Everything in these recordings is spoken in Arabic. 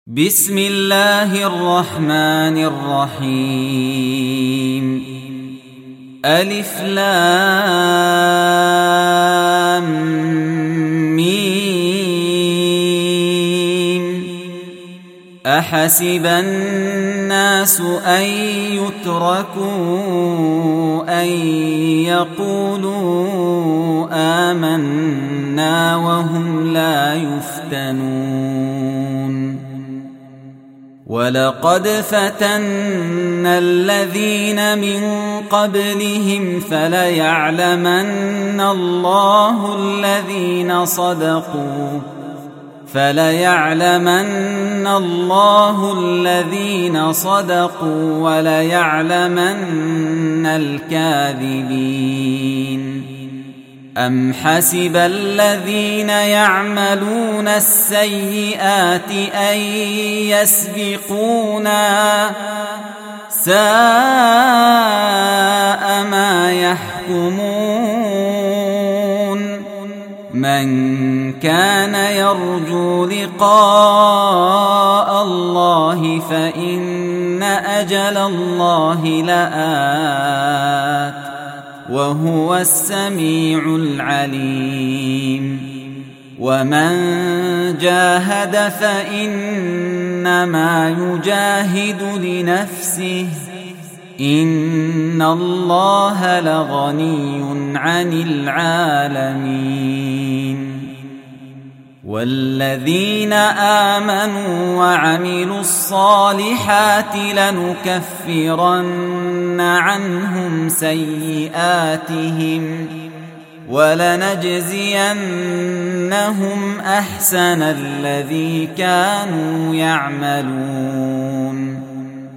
بسم الله الرحمن الرحيم ألف لام ميم أحسب الناس أن يتركوا أن يقولوا آمنا وهم لا يفتنون ولقد فتنا الذين من قبلهم فليعلمن الله الذين صدقوا وليعلمن الكاذبين أم حسب الذين يعملون السيئات أن يسبقونا ساء ما يحكمون من كان يرجو لقاء الله فإن أجل الله لآت وهو السميع العليم ومن جاهد فإنما يجاهد لنفسه إن الله لغني عن العالمين والذين آمنوا وعملوا الصالحات لنكفرن عنهم سيئاتهم ولنجزينهم أحسن الذي كانوا يعملون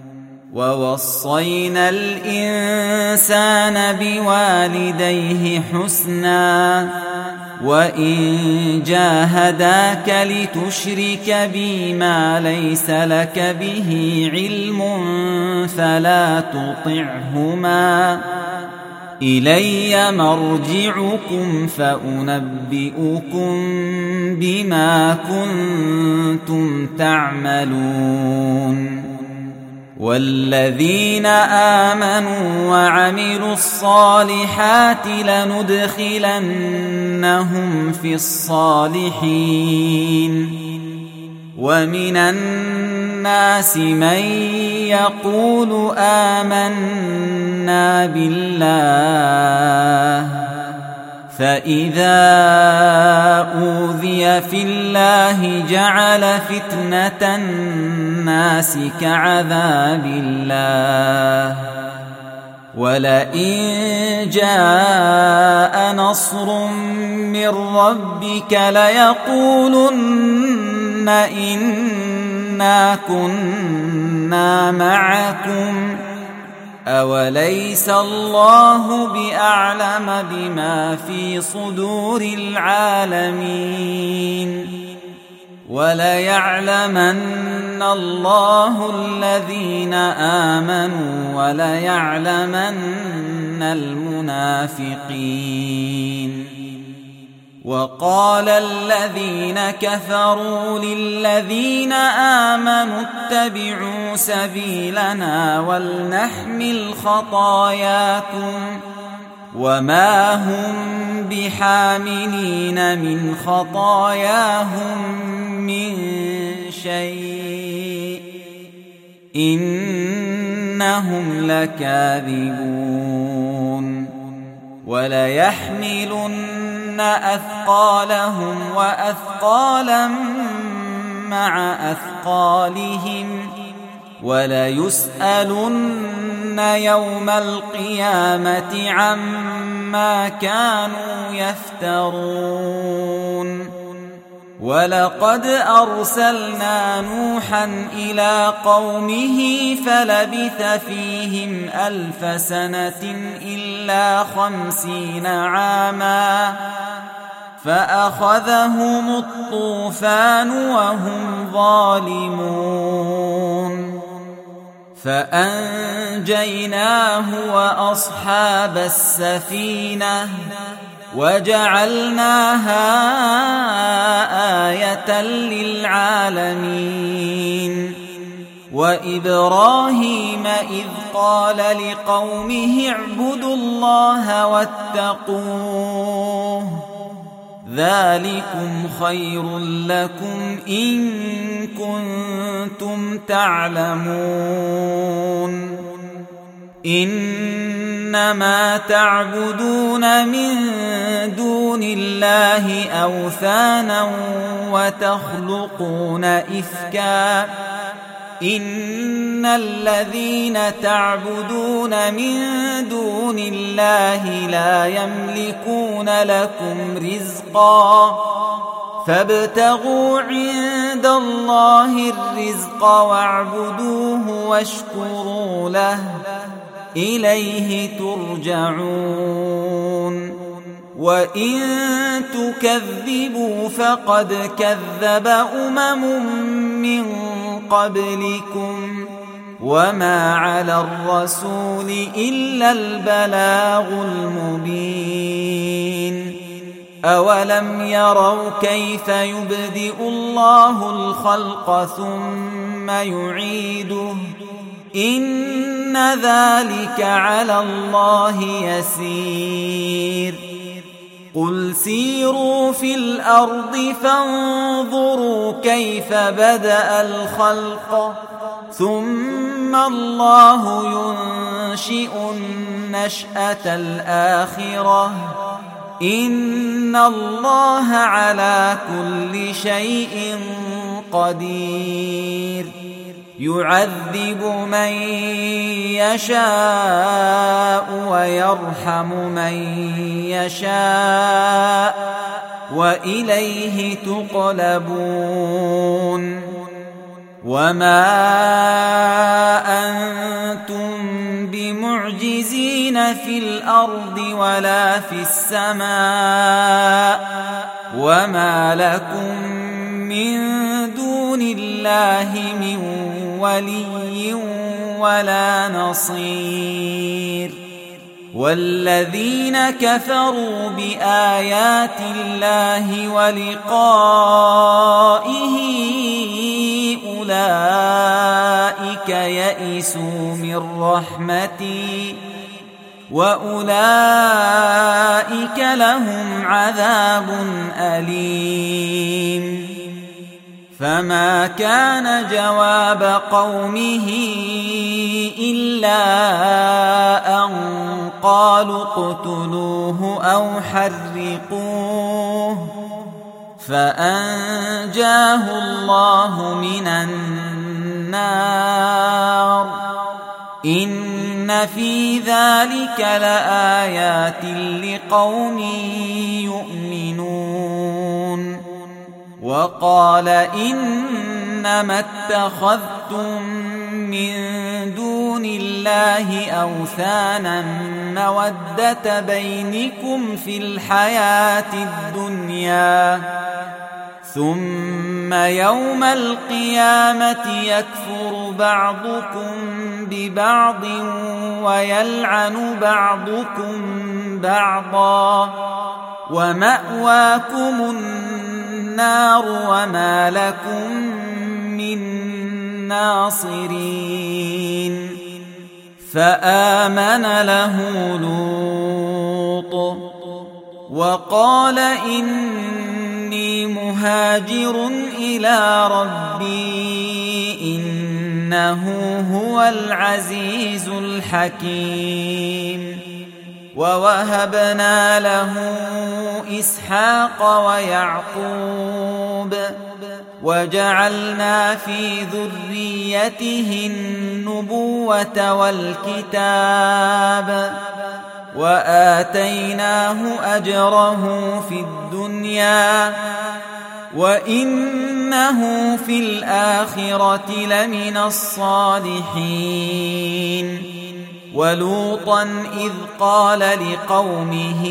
ووصينا الإنسان بوالديه حسنا وإن جاهداك لتشرك بي ما ليس لك به علم فلا تطعهما إلي مرجعكم فأنبئكم بما كنتم تعملون والذين آمنوا وعملوا الصالحات لندخلنهم في الصالحين ومن الناس من يقول آمنا بالله فإذا أوذي في الله جعل فتنة الناس كعذاب الله ولئن جاء نصر من ربك ليقولن إنا كنا معكم أوليس الله بأعلم بما في صدور العالمين وليعلمن الله الذين آمنوا وليعلمن المنافقين وقال الذين كفروا للذين آمنوا اتبعوا سبيلنا ولنحمل خطاياكم وما هم بحاملين من خطاياهم من شيء إنهم لكاذبون وليحملن أثقالهم وأثقالا مع أثقالهم وليسألن يوم القيامة عما كانوا يفترون ولقد أرسلنا نوحا إلى قومه فلبث فيهم 1000 سنة إلا 50 عاما فأخذهم الطوفان وهم ظالمون فأنجيناه وأصحاب السفينة وجعلناها آية للعالمين وإبراهيم إذ قال لقومه اعبدوا الله واتقوه ذلكم خير لكم إن كنتم تعلمون إنما تعبدون من دون الله أوثانا وتخلقون إفكا إن الذين تعبدون من دون الله لا يملكون لكم رزقا فابتغوا عند الله الرزق واعبدوه واشكروا له إليه ترجعون وإن تكذبوا فقد كذب من قبلكم وما على الرسول إلا البلاغ المبين أولم يروا كيف يبدئ الله الخلق ثم يعيده إن ذلك على الله يسير قل سيروا في الأرض فانظروا كيف بدأ الخلق ثم الله ينشئ النشأة الآخرة إن الله على كل شيء قدير يعذب من يشاء ويرحم من يشاء وإليه تقلبون وما أنتم بمعجزين في الأرض ولا في السماء وما لكم من دون الله من ولي ولا نصير والذين كفروا بآيات الله ولقائه أولئك يئسوا من رحمتي وأولئك لهم عذاب أليم فما كان جواب قومه إلا أن قالوا اقتلوه أو حرقوه فأنجاه الله من النار إن في ذلك لآيات لقوم يؤمنون وقال إنما اتخذتم من دون الله أوثانا مودة بينكم في الحياة الدنيا ثم يوم القيامة يكفر بعضكم ببعض ويلعن بعضكم بعضا ومأواكم النار وما لكم من ناصرين فآمن له لوط وقال إني مهاجر إلى ربي إنه هو العزيز الحكيم ووهبنا له إسحاق ويعقوب وجعلنا في ذريته النبوة والكتاب وآتيناه أجره في الدنيا وإنه في الآخرة لمن الصالحين ولوطا إذ قال لقومه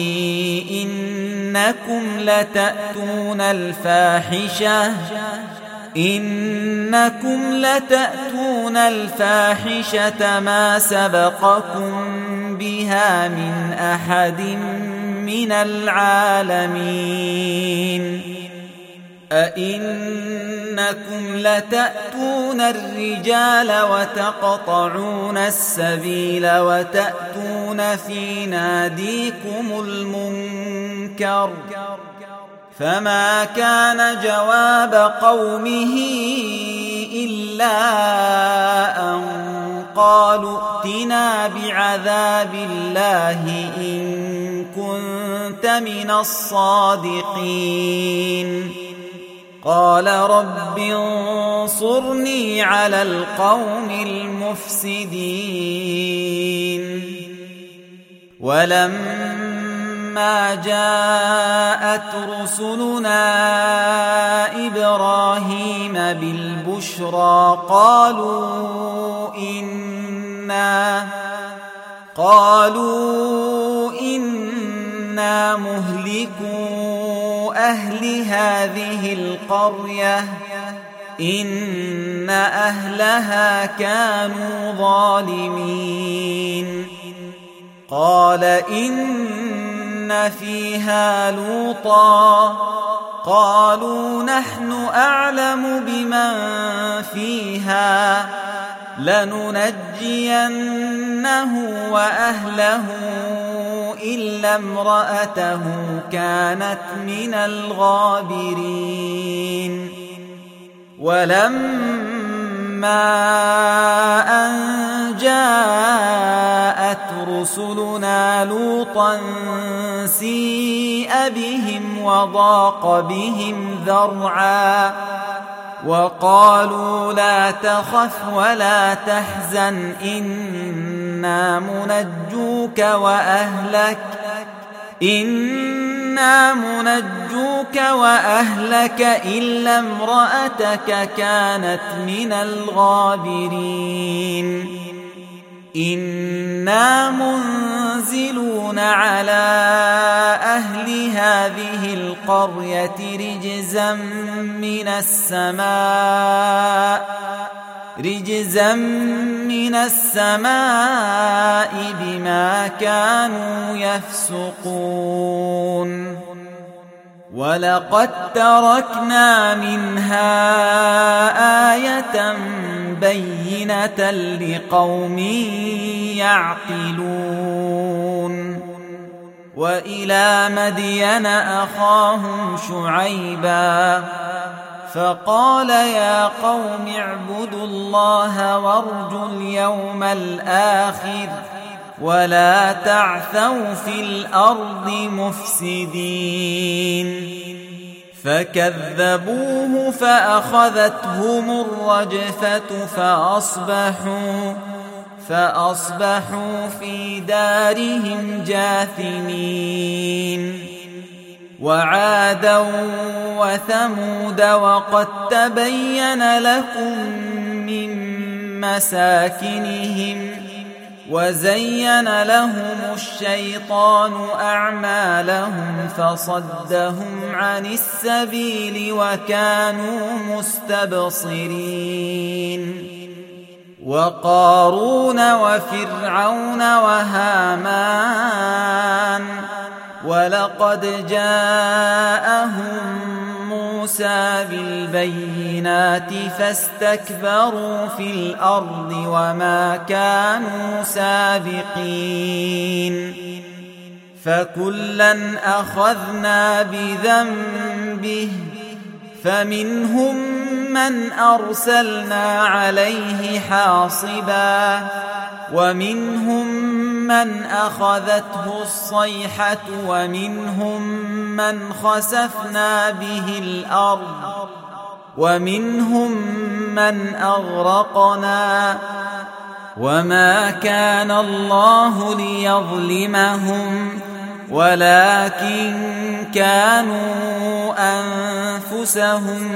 إنكم لتأتون الفاحشة ما سبقكم بها من أحد من العالمين. أئنكم لتأتون الرجال وتقطعون السبيل وتأتون في ناديكم المنكر فما كان جواب قومه إلا أن قالوا ائتنا بعذاب الله إن كنت من الصادقين قال رب انصرني على القوم المفسدين ولما جاءت رسلنا إبراهيم بالبشرى قالوا إنا مهلكو أهل هذه القرية إن أهلها كانوا ظالمين قال إن فيها لوطا قالوا نحن أعلم بمن فيها لننجينه وأهله إلا امرأته كانت من الغابرين ولما أن جاءت رسلنا لوطا سيء بهم وضاق بهم ذرعا وقالوا لا تخف ولا تحزن إنا منجوك وأهلك إلا امرأتك كانت من الغابرين إنا منزلون على أهل هذه القرية رجزا من السماء بما كانوا يفسقون ولقد تركنا منها آية بينة لقوم يعقلون وإلى مدين أخاهم شعيبا فقال يا قوم اعبدوا الله وارجوا اليوم الآخر ولا تعثوا في الأرض مفسدين فكذبوه فأخذتهم الرجفة فأصبحوا في دارهم جاثمين وعادا وثمود وقد تبين لكم من مساكنهم وزين لهم الشيطان أعمالهم فصدهم عن السبيل وكانوا مستبصرين وقارون وفرعون وهامان ولقد جاءهم موسى بالبينات فاستكبروا في الأرض وما كانوا سابقين فكلا أخذنا بذنبه فمنهم من أرسلنا عليه حاصبا ومنهم من أخذته الصيحة ومنهم من خسفنا به الأرض ومنهم من أغرقنا وما كان الله ليظلمهم ولكن كانوا أنفسهم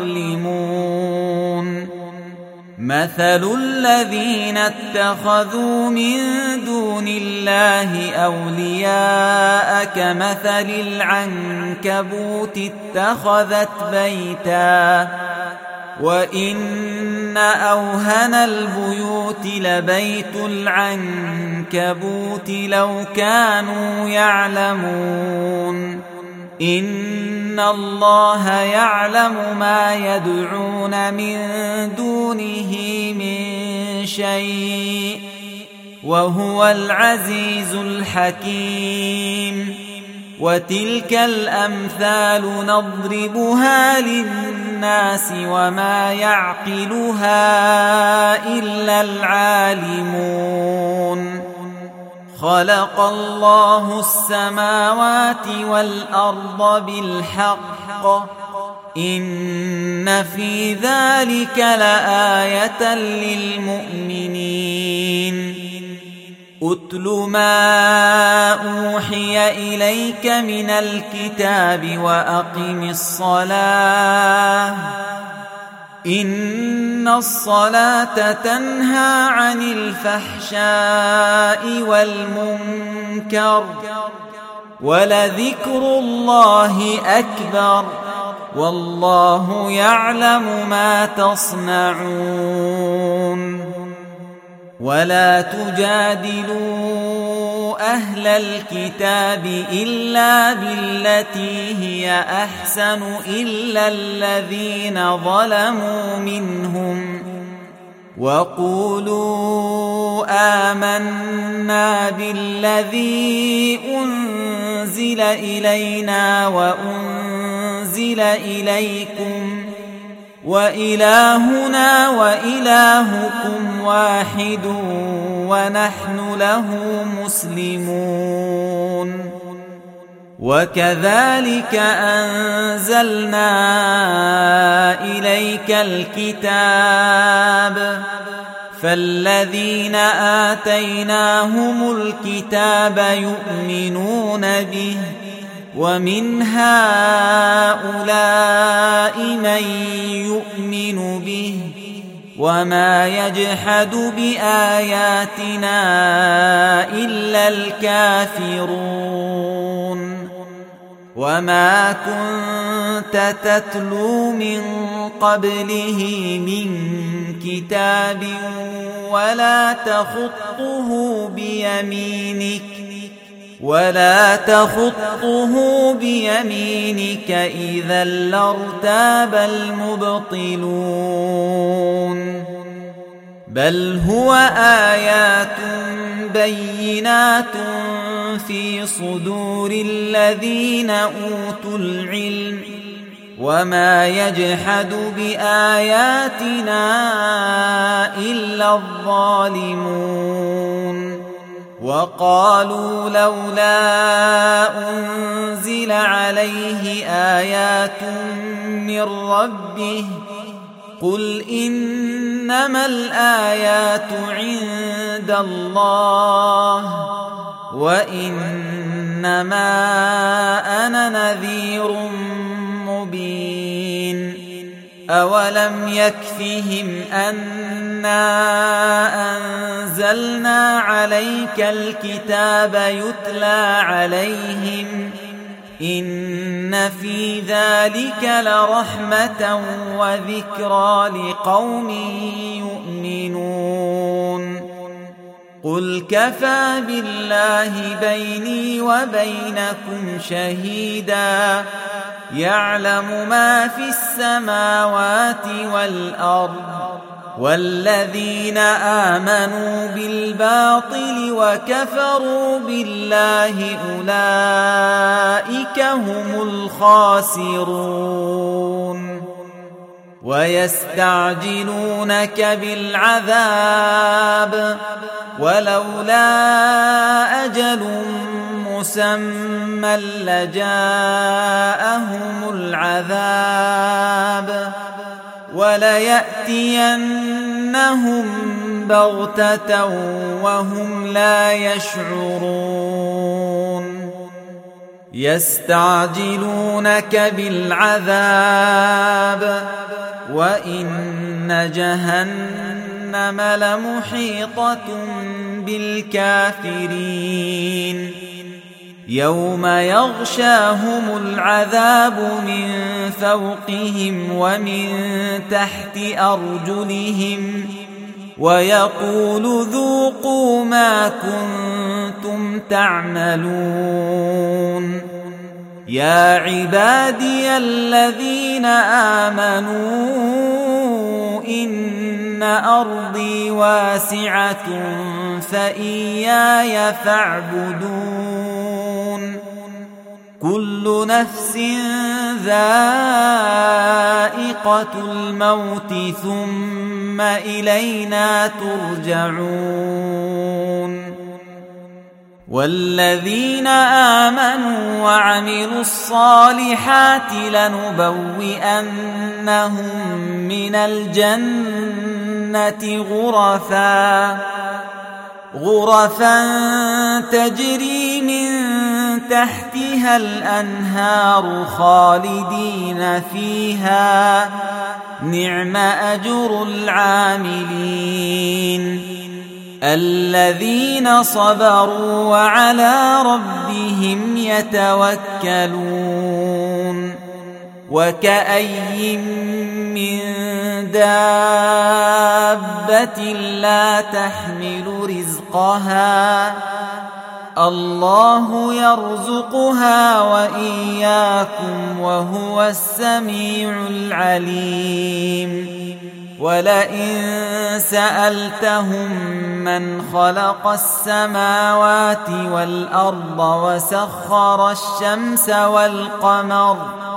يظلمون مثل الذين اتخذوا من دون الله أولياء كمثل العنكبوت اتخذت بيتا وإن أوهن البيوت لبيت العنكبوت لو كانوا يعلمون إن الله يعلم ما يدعون من دونه من شيء وهو العزيز الحكيم وتلك الأمثال نضربها للناس وما يعقلها إلا العالمون خلق الله السماوات والأرض بالحق إن في ذلك لآية للمؤمنين أتل ما أوحي إليك من الكتاب وأقم الصلاة إن الصلاة تنهى عن الفحشاء والمنكر ولذكر الله أكبر والله يعلم ما تصنعون ولا تجادلوا أهل الكتاب إلا بالتي هي أحسن إلا الذين ظلموا منهم وقولوا آمنا بالذي أنزل إلينا وأنزل إليكم وإلهنا وإلهكم واحد ونحن له مسلمون وكذلك أنزلنا إليك الكتاب فالذين آتيناهم الكتاب يؤمنون به ومن هؤلاء من يؤمن به وما يجحد بآياتنا إلا الكافرون وما كنت تتلو من قبله من كتاب ولا تخطه بيمينك إذا لارتاب المبطلون بل هو آيات بينات في صدور الذين أوتوا العلم وما يجحد بآياتنا إلا الظالمون وقالوا لولا أنزل عليه آيات من ربه قل إنما الآيات عند الله وإنما أنا نذير مبين أولم يكفهم أنا أنزلنا عليك الكتاب يتلى عليهم إن في ذلك لرحمة وذكرى لقوم يؤمنون قل كفى بالله بيني وبينكم شهيدا يعلم ما في السماوات والأرض والذين آمنوا بالباطل وكفروا بالله أولئك هم الخاسرون ويستعجلونك بالعذاب ولولا أجل مسمى لجاءهم العذاب وليأتينهم بغتة وهم لا يشعرون يستعجلونك بالعذاب وإن جهنم لمحيطة بالكافرين يوم يغشاهم العذاب من فوقهم ومن تحت أرجلهم ويقول ذوقوا ما كنتم تعملون يا عبادي الذين آمنوا إن أرضي واسعة فإياي فاعبدون كل نفس ذائقة الموت ثم إلينا ترجعون والذين آمنوا وعملوا الصالحات لنبوئنهم من الجنة غرفا تجري من تحتها الأنهار خالدين فيها نعم أجر العاملين الذين صبروا وعلى ربهم يتوكلون وكأي من دابة لا تحمل رزقها الله يرزقها وإياكم وهو السميع العليم ولئن سألتهم من خلق السماوات والأرض وسخر الشمس والقمر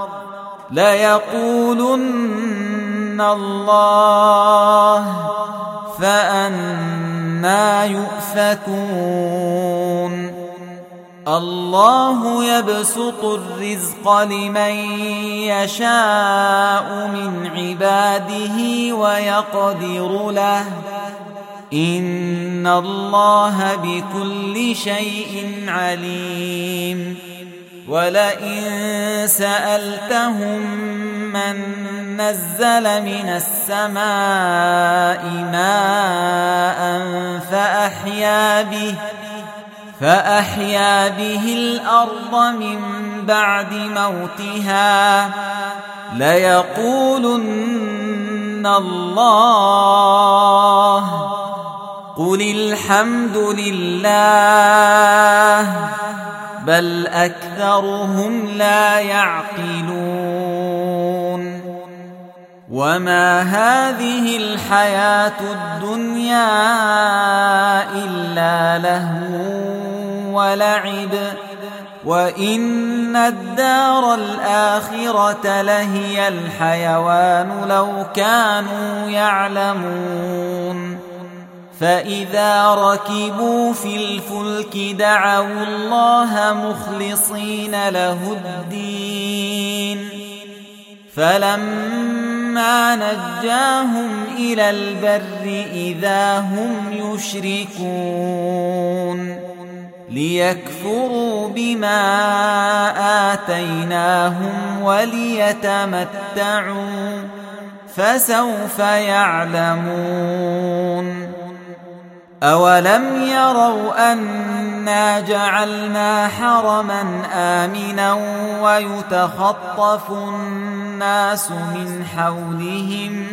ليقولن الله فأنى يؤفكون الله يبسط الرزق لمن يشاء من عباده ويقدر له إن الله بكل شيء عليم ولئن سألتهم من نزل من السماء ماء فأحيا به الأرض من بعد موتها ليقولن الله قل الحمد لله بل أكثرهم لا يعقلون وما هذه الحياة الدنيا إلا لهو ولعب وإن الدار الآخرة لهي الحيوان لو كانوا يعلمون فإذا ركبوا في الفلك دعوا الله مخلصين له الدين فلما نجاهم إلى البر إذا هم يشركون ليكفروا بما آتيناهم وليتمتعوا فسوف يعلمون أولم يروا أنا جعلنا حرما آمنا ويتخطف الناس من حولهم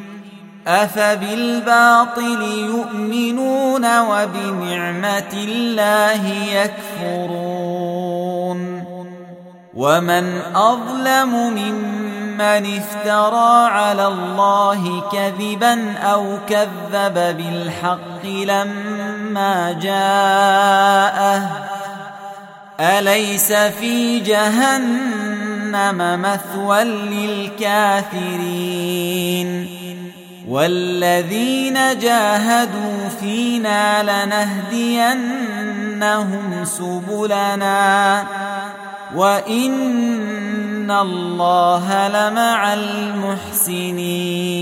أفبالباطل يؤمنون وبنعمة الله يكفرون ومن أظلم ممن افترى على الله كذبا أو كذب بالحق لما جاءه أليس في جهنم مثوى للكافرين والذين جاهدوا فينا لنهدينهم سبلنا وإن الله لمع المحسنين